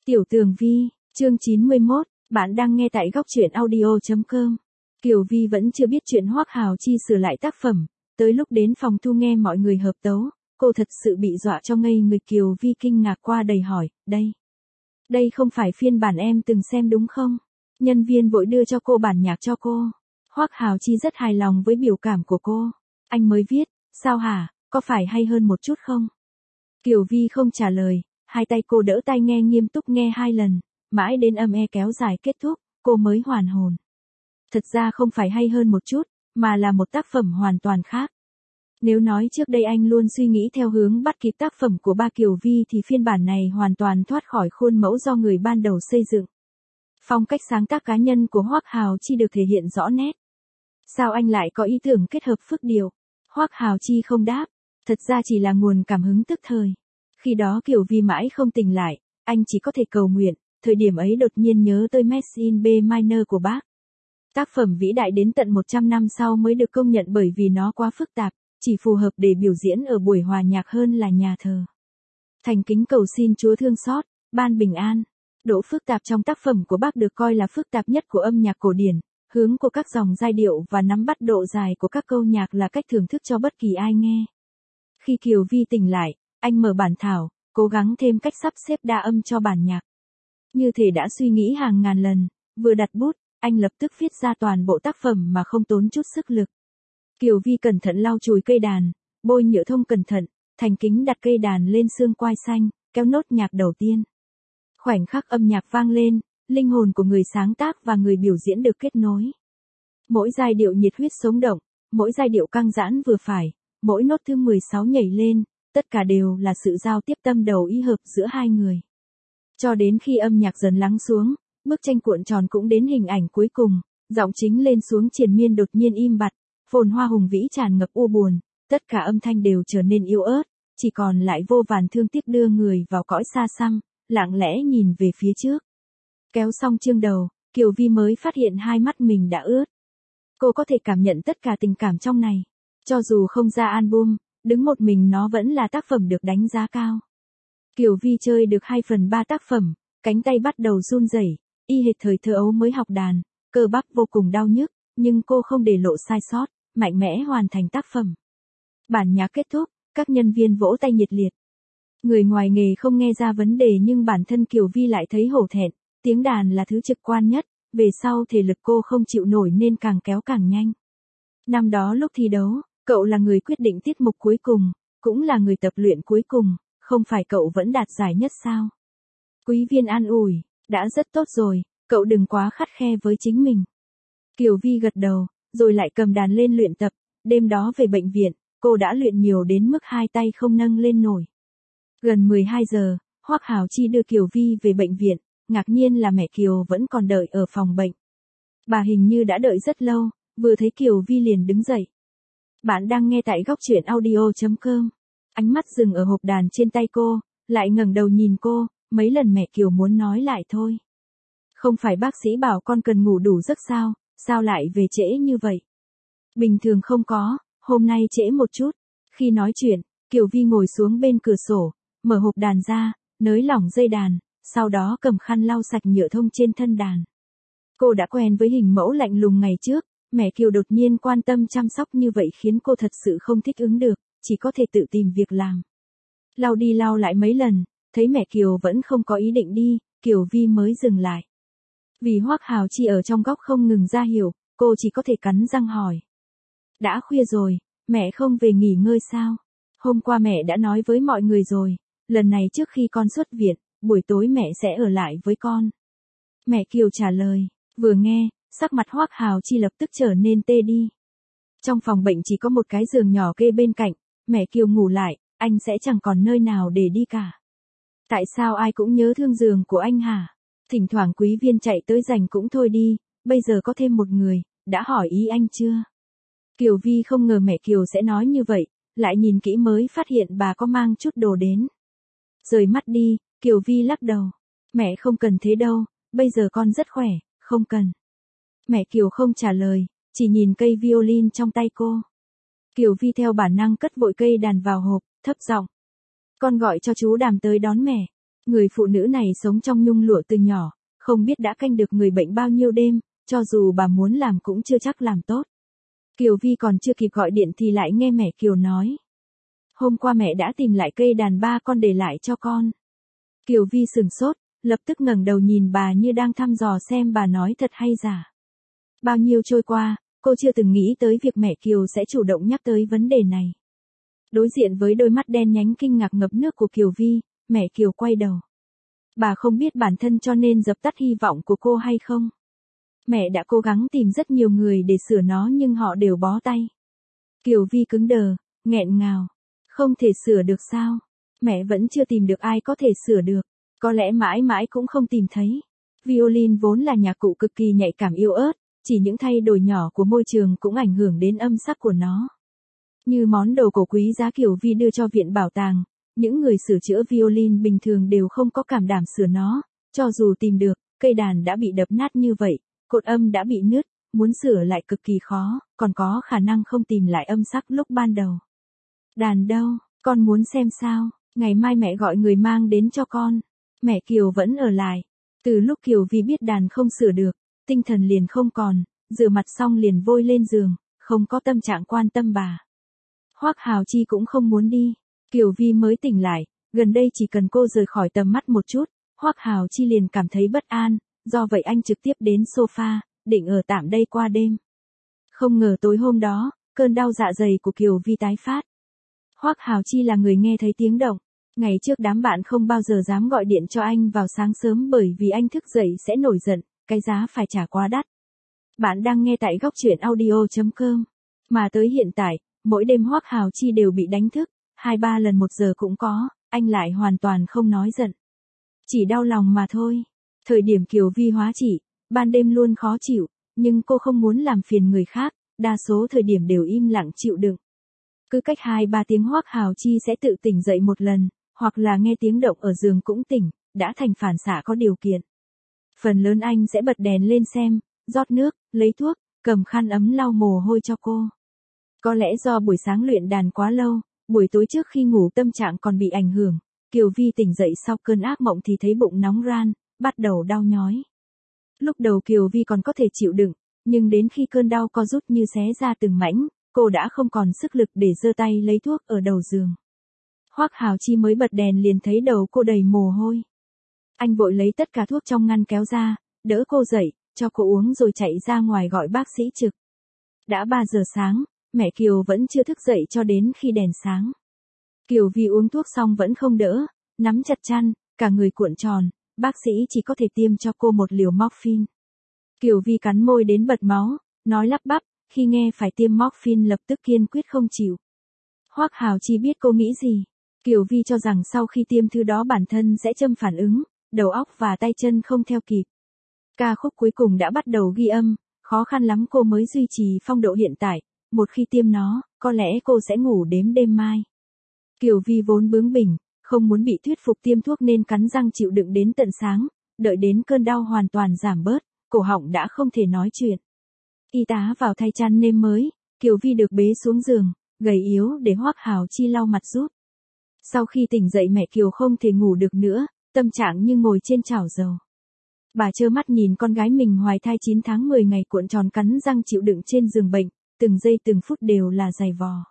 Tiểu Tường Vi, chương 91, bạn đang nghe tại góc truyện audio.com. Kiều Vi vẫn chưa biết chuyện Hoắc Hào Chi sửa lại tác phẩm, tới lúc đến phòng thu nghe mọi người hợp tấu, cô thật sự bị dọa cho ngây người. Kiều Vi kinh ngạc qua đầy hỏi, đây không phải phiên bản em từng xem đúng không? Nhân viên vội đưa cho cô bản nhạc cho cô. Hoắc Hào Chi rất hài lòng với biểu cảm của cô. Anh mới viết, sao hả, có phải hay hơn một chút không? Kiều Vi không trả lời, hai tay cô đỡ tai nghe nghiêm túc nghe 2 lần, mãi đến âm e kéo dài kết thúc, cô mới hoàn hồn. Thật ra không phải hay hơn một chút, mà là một tác phẩm hoàn toàn khác. Nếu nói trước đây anh luôn suy nghĩ theo hướng bắt kịp tác phẩm của ba Kiều Vi thì phiên bản này hoàn toàn thoát khỏi khuôn mẫu do người ban đầu xây dựng. Phong cách sáng tác cá nhân của Hoắc Hào Chi được thể hiện rõ nét. Sao anh lại có ý tưởng kết hợp phức điệu? Hoắc Hào Chi không đáp, thật ra chỉ là nguồn cảm hứng tức thời. Khi đó Kiều Vi mãi không tỉnh lại, anh chỉ có thể cầu nguyện, thời điểm ấy đột nhiên nhớ tới Mass in B minor của Bach. Tác phẩm vĩ đại đến tận 100 năm sau mới được công nhận bởi vì nó quá phức tạp, chỉ phù hợp để biểu diễn ở buổi hòa nhạc hơn là nhà thờ. Thành kính cầu xin Chúa thương xót, ban bình an. Độ phức tạp trong tác phẩm của Bach được coi là phức tạp nhất của âm nhạc cổ điển, hướng của các dòng giai điệu và nắm bắt độ dài của các câu nhạc là cách thưởng thức cho bất kỳ ai nghe. Khi Kiều Vi tỉnh lại, anh mở bản thảo, cố gắng thêm cách sắp xếp đa âm cho bản nhạc. Như thể đã suy nghĩ hàng ngàn lần, vừa đặt bút, anh lập tức viết ra toàn bộ tác phẩm mà không tốn chút sức lực. Kiều Vi cẩn thận lau chùi cây đàn, bôi nhựa thông cẩn thận, thành kính đặt cây đàn lên xương quai xanh, kéo nốt nhạc đầu tiên. Khoảnh khắc âm nhạc vang lên, linh hồn của người sáng tác và người biểu diễn được kết nối. Mỗi giai điệu nhiệt huyết sống động, mỗi giai điệu căng giãn vừa phải, mỗi nốt thứ 16 nhảy lên, tất cả đều là sự giao tiếp tâm đầu ý hợp giữa hai người. Cho đến khi âm nhạc dần lắng xuống, bức tranh cuộn tròn cũng đến hình ảnh cuối cùng, giọng chính lên xuống triền miên đột nhiên im bặt, phồn hoa hùng vĩ tràn ngập u buồn, tất cả âm thanh đều trở nên yếu ớt, chỉ còn lại vô vàn thương tiếc đưa người vào cõi xa xăm, lặng lẽ nhìn về phía trước. Kéo xong chương đầu, Kiều Vi mới phát hiện hai mắt mình đã ướt. Cô có thể cảm nhận tất cả tình cảm trong này. Cho dù không ra album, đứng một mình nó vẫn là tác phẩm được đánh giá cao. Kiều Vi chơi được 2/3 tác phẩm, cánh tay bắt đầu run rẩy, y hệt thời thơ ấu mới học đàn, cơ bắp vô cùng đau nhức, nhưng cô không để lộ sai sót, mạnh mẽ hoàn thành tác phẩm. Bản nhạc kết thúc, các nhân viên vỗ tay nhiệt liệt. Người ngoài nghề không nghe ra vấn đề nhưng bản thân Kiều Vi lại thấy hổ thẹn, tiếng đàn là thứ trực quan nhất, về sau thể lực cô không chịu nổi nên càng kéo càng nhanh. Năm đó lúc thi đấu, cậu là người quyết định tiết mục cuối cùng, cũng là người tập luyện cuối cùng, không phải cậu vẫn đạt giải nhất sao? Quý viên an ủi, đã rất tốt rồi, cậu đừng quá khắt khe với chính mình. Kiều Vi gật đầu, rồi lại cầm đàn lên luyện tập, đêm đó về bệnh viện, cô đã luyện nhiều đến mức hai tay không nâng lên nổi. Gần 12 giờ, Hoắc Hào Chi đưa Kiều Vi về bệnh viện, ngạc nhiên là mẹ Kiều vẫn còn đợi ở phòng bệnh. Bà hình như đã đợi rất lâu, vừa thấy Kiều Vi liền đứng dậy. Bạn đang nghe tại góc truyện audio.com. Ánh mắt dừng ở hộp đàn trên tay cô, lại ngẩng đầu nhìn cô, mấy lần mẹ Kiều muốn nói lại thôi. Không phải bác sĩ bảo con cần ngủ đủ giấc sao, sao lại về trễ như vậy? Bình thường không có, hôm nay trễ một chút. Khi nói chuyện, Kiều Vi ngồi xuống bên cửa sổ, mở hộp đàn ra, nới lỏng dây đàn, sau đó cầm khăn lau sạch nhựa thông trên thân đàn. Cô đã quen với hình mẫu lạnh lùng ngày trước, mẹ Kiều đột nhiên quan tâm chăm sóc như vậy khiến cô thật sự không thích ứng được, chỉ có thể tự tìm việc làm. Lau đi lau lại mấy lần, thấy mẹ Kiều vẫn không có ý định đi, Kiều Vi mới dừng lại. Vì Hoắc Hào Chi ở trong góc không ngừng ra hiệu, cô chỉ có thể cắn răng hỏi. Đã khuya rồi, mẹ không về nghỉ ngơi sao? Hôm qua mẹ đã nói với mọi người rồi, lần này trước khi con xuất viện, buổi tối mẹ sẽ ở lại với con. Mẹ Kiều trả lời, vừa nghe, sắc mặt Hoắc Hào Chi lập tức trở nên tê đi. Trong phòng bệnh chỉ có một cái giường nhỏ kê bên cạnh, mẹ Kiều ngủ lại, anh sẽ chẳng còn nơi nào để đi cả. Tại sao ai cũng nhớ thương giường của anh hả? Thỉnh thoảng quý viên chạy tới giành cũng thôi đi, bây giờ có thêm một người, đã hỏi ý anh chưa? Kiều Vi không ngờ mẹ Kiều sẽ nói như vậy, lại nhìn kỹ mới phát hiện bà có mang chút đồ đến. Rời mắt đi, Kiều Vi lắc đầu. Mẹ không cần thế đâu, bây giờ con rất khỏe, không cần. Mẹ Kiều không trả lời, chỉ nhìn cây violin trong tay cô. Kiều Vi theo bản năng cất vội cây đàn vào hộp, thấp giọng. Con gọi cho chú Đàm tới đón mẹ. Người phụ nữ này sống trong nhung lụa từ nhỏ, không biết đã canh được người bệnh bao nhiêu đêm, cho dù bà muốn làm cũng chưa chắc làm tốt. Kiều Vi còn chưa kịp gọi điện thì lại nghe mẹ Kiều nói. Hôm qua mẹ đã tìm lại cây đàn ba con để lại cho con. Kiều Vi sửng sốt, lập tức ngẩng đầu nhìn bà như đang thăm dò xem bà nói thật hay giả. Bao nhiêu trôi qua, cô chưa từng nghĩ tới việc mẹ Kiều sẽ chủ động nhắc tới vấn đề này. Đối diện với đôi mắt đen nhánh kinh ngạc ngập nước của Kiều Vi, mẹ Kiều quay đầu. Bà không biết bản thân cho nên dập tắt hy vọng của cô hay không. Mẹ đã cố gắng tìm rất nhiều người để sửa nó nhưng họ đều bó tay. Kiều Vi cứng đờ, nghẹn ngào. Không thể sửa được sao? Mẹ vẫn chưa tìm được ai có thể sửa được. Có lẽ mãi mãi cũng không tìm thấy. Violin vốn là nhạc cụ cực kỳ nhạy cảm yếu ớt, chỉ những thay đổi nhỏ của môi trường cũng ảnh hưởng đến âm sắc của nó. Như món đồ cổ quý giá Kiều Vi đưa cho viện bảo tàng, những người sửa chữa violin bình thường đều không có cảm đảm sửa nó, cho dù tìm được, cây đàn đã bị đập nát như vậy, cột âm đã bị nứt, muốn sửa lại cực kỳ khó, còn có khả năng không tìm lại âm sắc lúc ban đầu. Đàn đâu, con muốn xem sao, ngày mai mẹ gọi người mang đến cho con. Mẹ Kiều vẫn ở lại. Từ lúc Kiều Vi biết đàn không sửa được, tinh thần liền không còn, rửa mặt xong liền vội lên giường, không có tâm trạng quan tâm bà. Hoắc Hào Chi cũng không muốn đi. Kiều Vi mới tỉnh lại, gần đây chỉ cần cô rời khỏi tầm mắt một chút, Hoắc Hào Chi liền cảm thấy bất an, do vậy anh trực tiếp đến sofa, định ở tạm đây qua đêm. Không ngờ tối hôm đó, cơn đau dạ dày của Kiều Vi tái phát. Hoắc Hào Chi là người nghe thấy tiếng động. Ngày trước đám bạn không bao giờ dám gọi điện cho anh vào sáng sớm bởi vì anh thức dậy sẽ nổi giận, cái giá phải trả quá đắt. Bạn đang nghe tại góc truyện audio.com. Mà tới hiện tại, mỗi đêm Hoắc Hào Chi đều bị đánh thức, 2-3 lần 1 giờ cũng có, anh lại hoàn toàn không nói giận. Chỉ đau lòng mà thôi. Thời điểm Kiều Vi hóa trị, ban đêm luôn khó chịu, nhưng cô không muốn làm phiền người khác, đa số thời điểm đều im lặng chịu đựng. Cứ cách 2-3 tiếng Hoắc Hào Chi sẽ tự tỉnh dậy một lần, hoặc là nghe tiếng động ở giường cũng tỉnh, đã thành phản xạ có điều kiện. Phần lớn anh sẽ bật đèn lên xem, rót nước, lấy thuốc, cầm khăn ấm lau mồ hôi cho cô. Có lẽ do buổi sáng luyện đàn quá lâu, buổi tối trước khi ngủ tâm trạng còn bị ảnh hưởng, Kiều Vi tỉnh dậy sau cơn ác mộng thì thấy bụng nóng ran, bắt đầu đau nhói. Lúc đầu Kiều Vi còn có thể chịu đựng, nhưng đến khi cơn đau co rút như xé ra từng mảnh, cô đã không còn sức lực để giơ tay lấy thuốc ở đầu giường. Hoắc Hào Chi mới bật đèn liền thấy đầu cô đầy mồ hôi. Anh vội lấy tất cả thuốc trong ngăn kéo ra, đỡ cô dậy, cho cô uống rồi chạy ra ngoài gọi bác sĩ trực. Đã 3 giờ sáng, mẹ Kiều vẫn chưa thức dậy cho đến khi đèn sáng. Kiều Vi uống thuốc xong vẫn không đỡ, nắm chặt chăn, cả người cuộn tròn, bác sĩ chỉ có thể tiêm cho cô một liều morphine. Kiều Vi cắn môi đến bật máu, nói lắp bắp, khi nghe phải tiêm morphine lập tức kiên quyết không chịu. Hoắc Hào Chi biết cô nghĩ gì. Kiều Vi cho rằng sau khi tiêm thứ đó bản thân sẽ châm phản ứng, đầu óc và tay chân không theo kịp. Ca khúc cuối cùng đã bắt đầu ghi âm, khó khăn lắm cô mới duy trì phong độ hiện tại, một khi tiêm nó, có lẽ cô sẽ ngủ đếm đêm mai. Kiều Vi vốn bướng bỉnh, không muốn bị thuyết phục tiêm thuốc nên cắn răng chịu đựng đến tận sáng, đợi đến cơn đau hoàn toàn giảm bớt, cổ họng đã không thể nói chuyện. Y tá vào thay chăn nêm mới, Kiều Vi được bế xuống giường, gầy yếu để Hoắc Hào Chi lau mặt giúp. Sau khi tỉnh dậy mẹ Kiều không thể ngủ được nữa, tâm trạng như ngồi trên chảo dầu. Bà trơ mắt nhìn con gái mình hoài thai 9 tháng 10 ngày cuộn tròn cắn răng chịu đựng trên giường bệnh, từng giây từng phút đều là giày vò.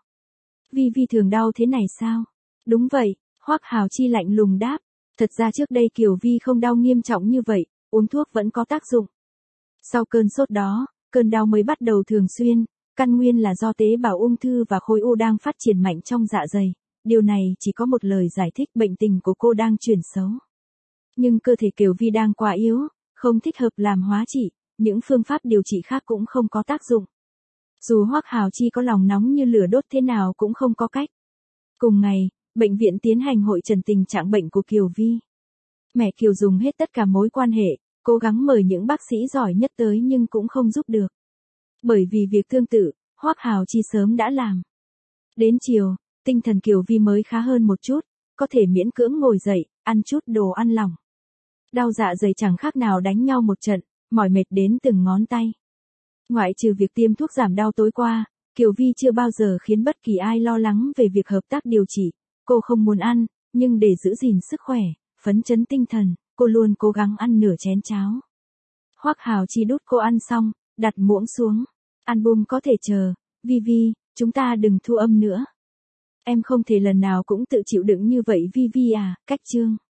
Vi Vi thường đau thế này sao? Đúng vậy, Hoắc Hào Chi lạnh lùng đáp. Thật ra trước đây Kiều Vi không đau nghiêm trọng như vậy, uống thuốc vẫn có tác dụng. Sau cơn sốt đó, cơn đau mới bắt đầu thường xuyên, căn nguyên là do tế bào ung thư và khối u đang phát triển mạnh trong dạ dày. Điều này chỉ có một lời giải thích bệnh tình của cô đang chuyển xấu. Nhưng cơ thể Kiều Vi đang quá yếu, không thích hợp làm hóa trị, những phương pháp điều trị khác cũng không có tác dụng. Dù Hoắc Hào Chi có lòng nóng như lửa đốt thế nào cũng không có cách. Cùng ngày, bệnh viện tiến hành hội trần tình trạng bệnh của Kiều Vi. Mẹ Kiều dùng hết tất cả mối quan hệ, cố gắng mời những bác sĩ giỏi nhất tới nhưng cũng không giúp được. Bởi vì việc tương tự, Hoắc Hào Chi sớm đã làm. Đến chiều, tinh thần Kiều Vi mới khá hơn một chút, có thể miễn cưỡng ngồi dậy, ăn chút đồ ăn lỏng. Đau dạ dày chẳng khác nào đánh nhau một trận, mỏi mệt đến từng ngón tay. Ngoại trừ việc tiêm thuốc giảm đau tối qua, Kiều Vi chưa bao giờ khiến bất kỳ ai lo lắng về việc hợp tác điều trị. Cô không muốn ăn, nhưng để giữ gìn sức khỏe, phấn chấn tinh thần, cô luôn cố gắng ăn nửa chén cháo. Hoắc Hào Chi đút cô ăn xong, đặt muỗng xuống. Album có thể chờ, Vi, chúng ta đừng thu âm nữa. Em không thể lần nào cũng tự chịu đựng như vậy Vi à, cách chương.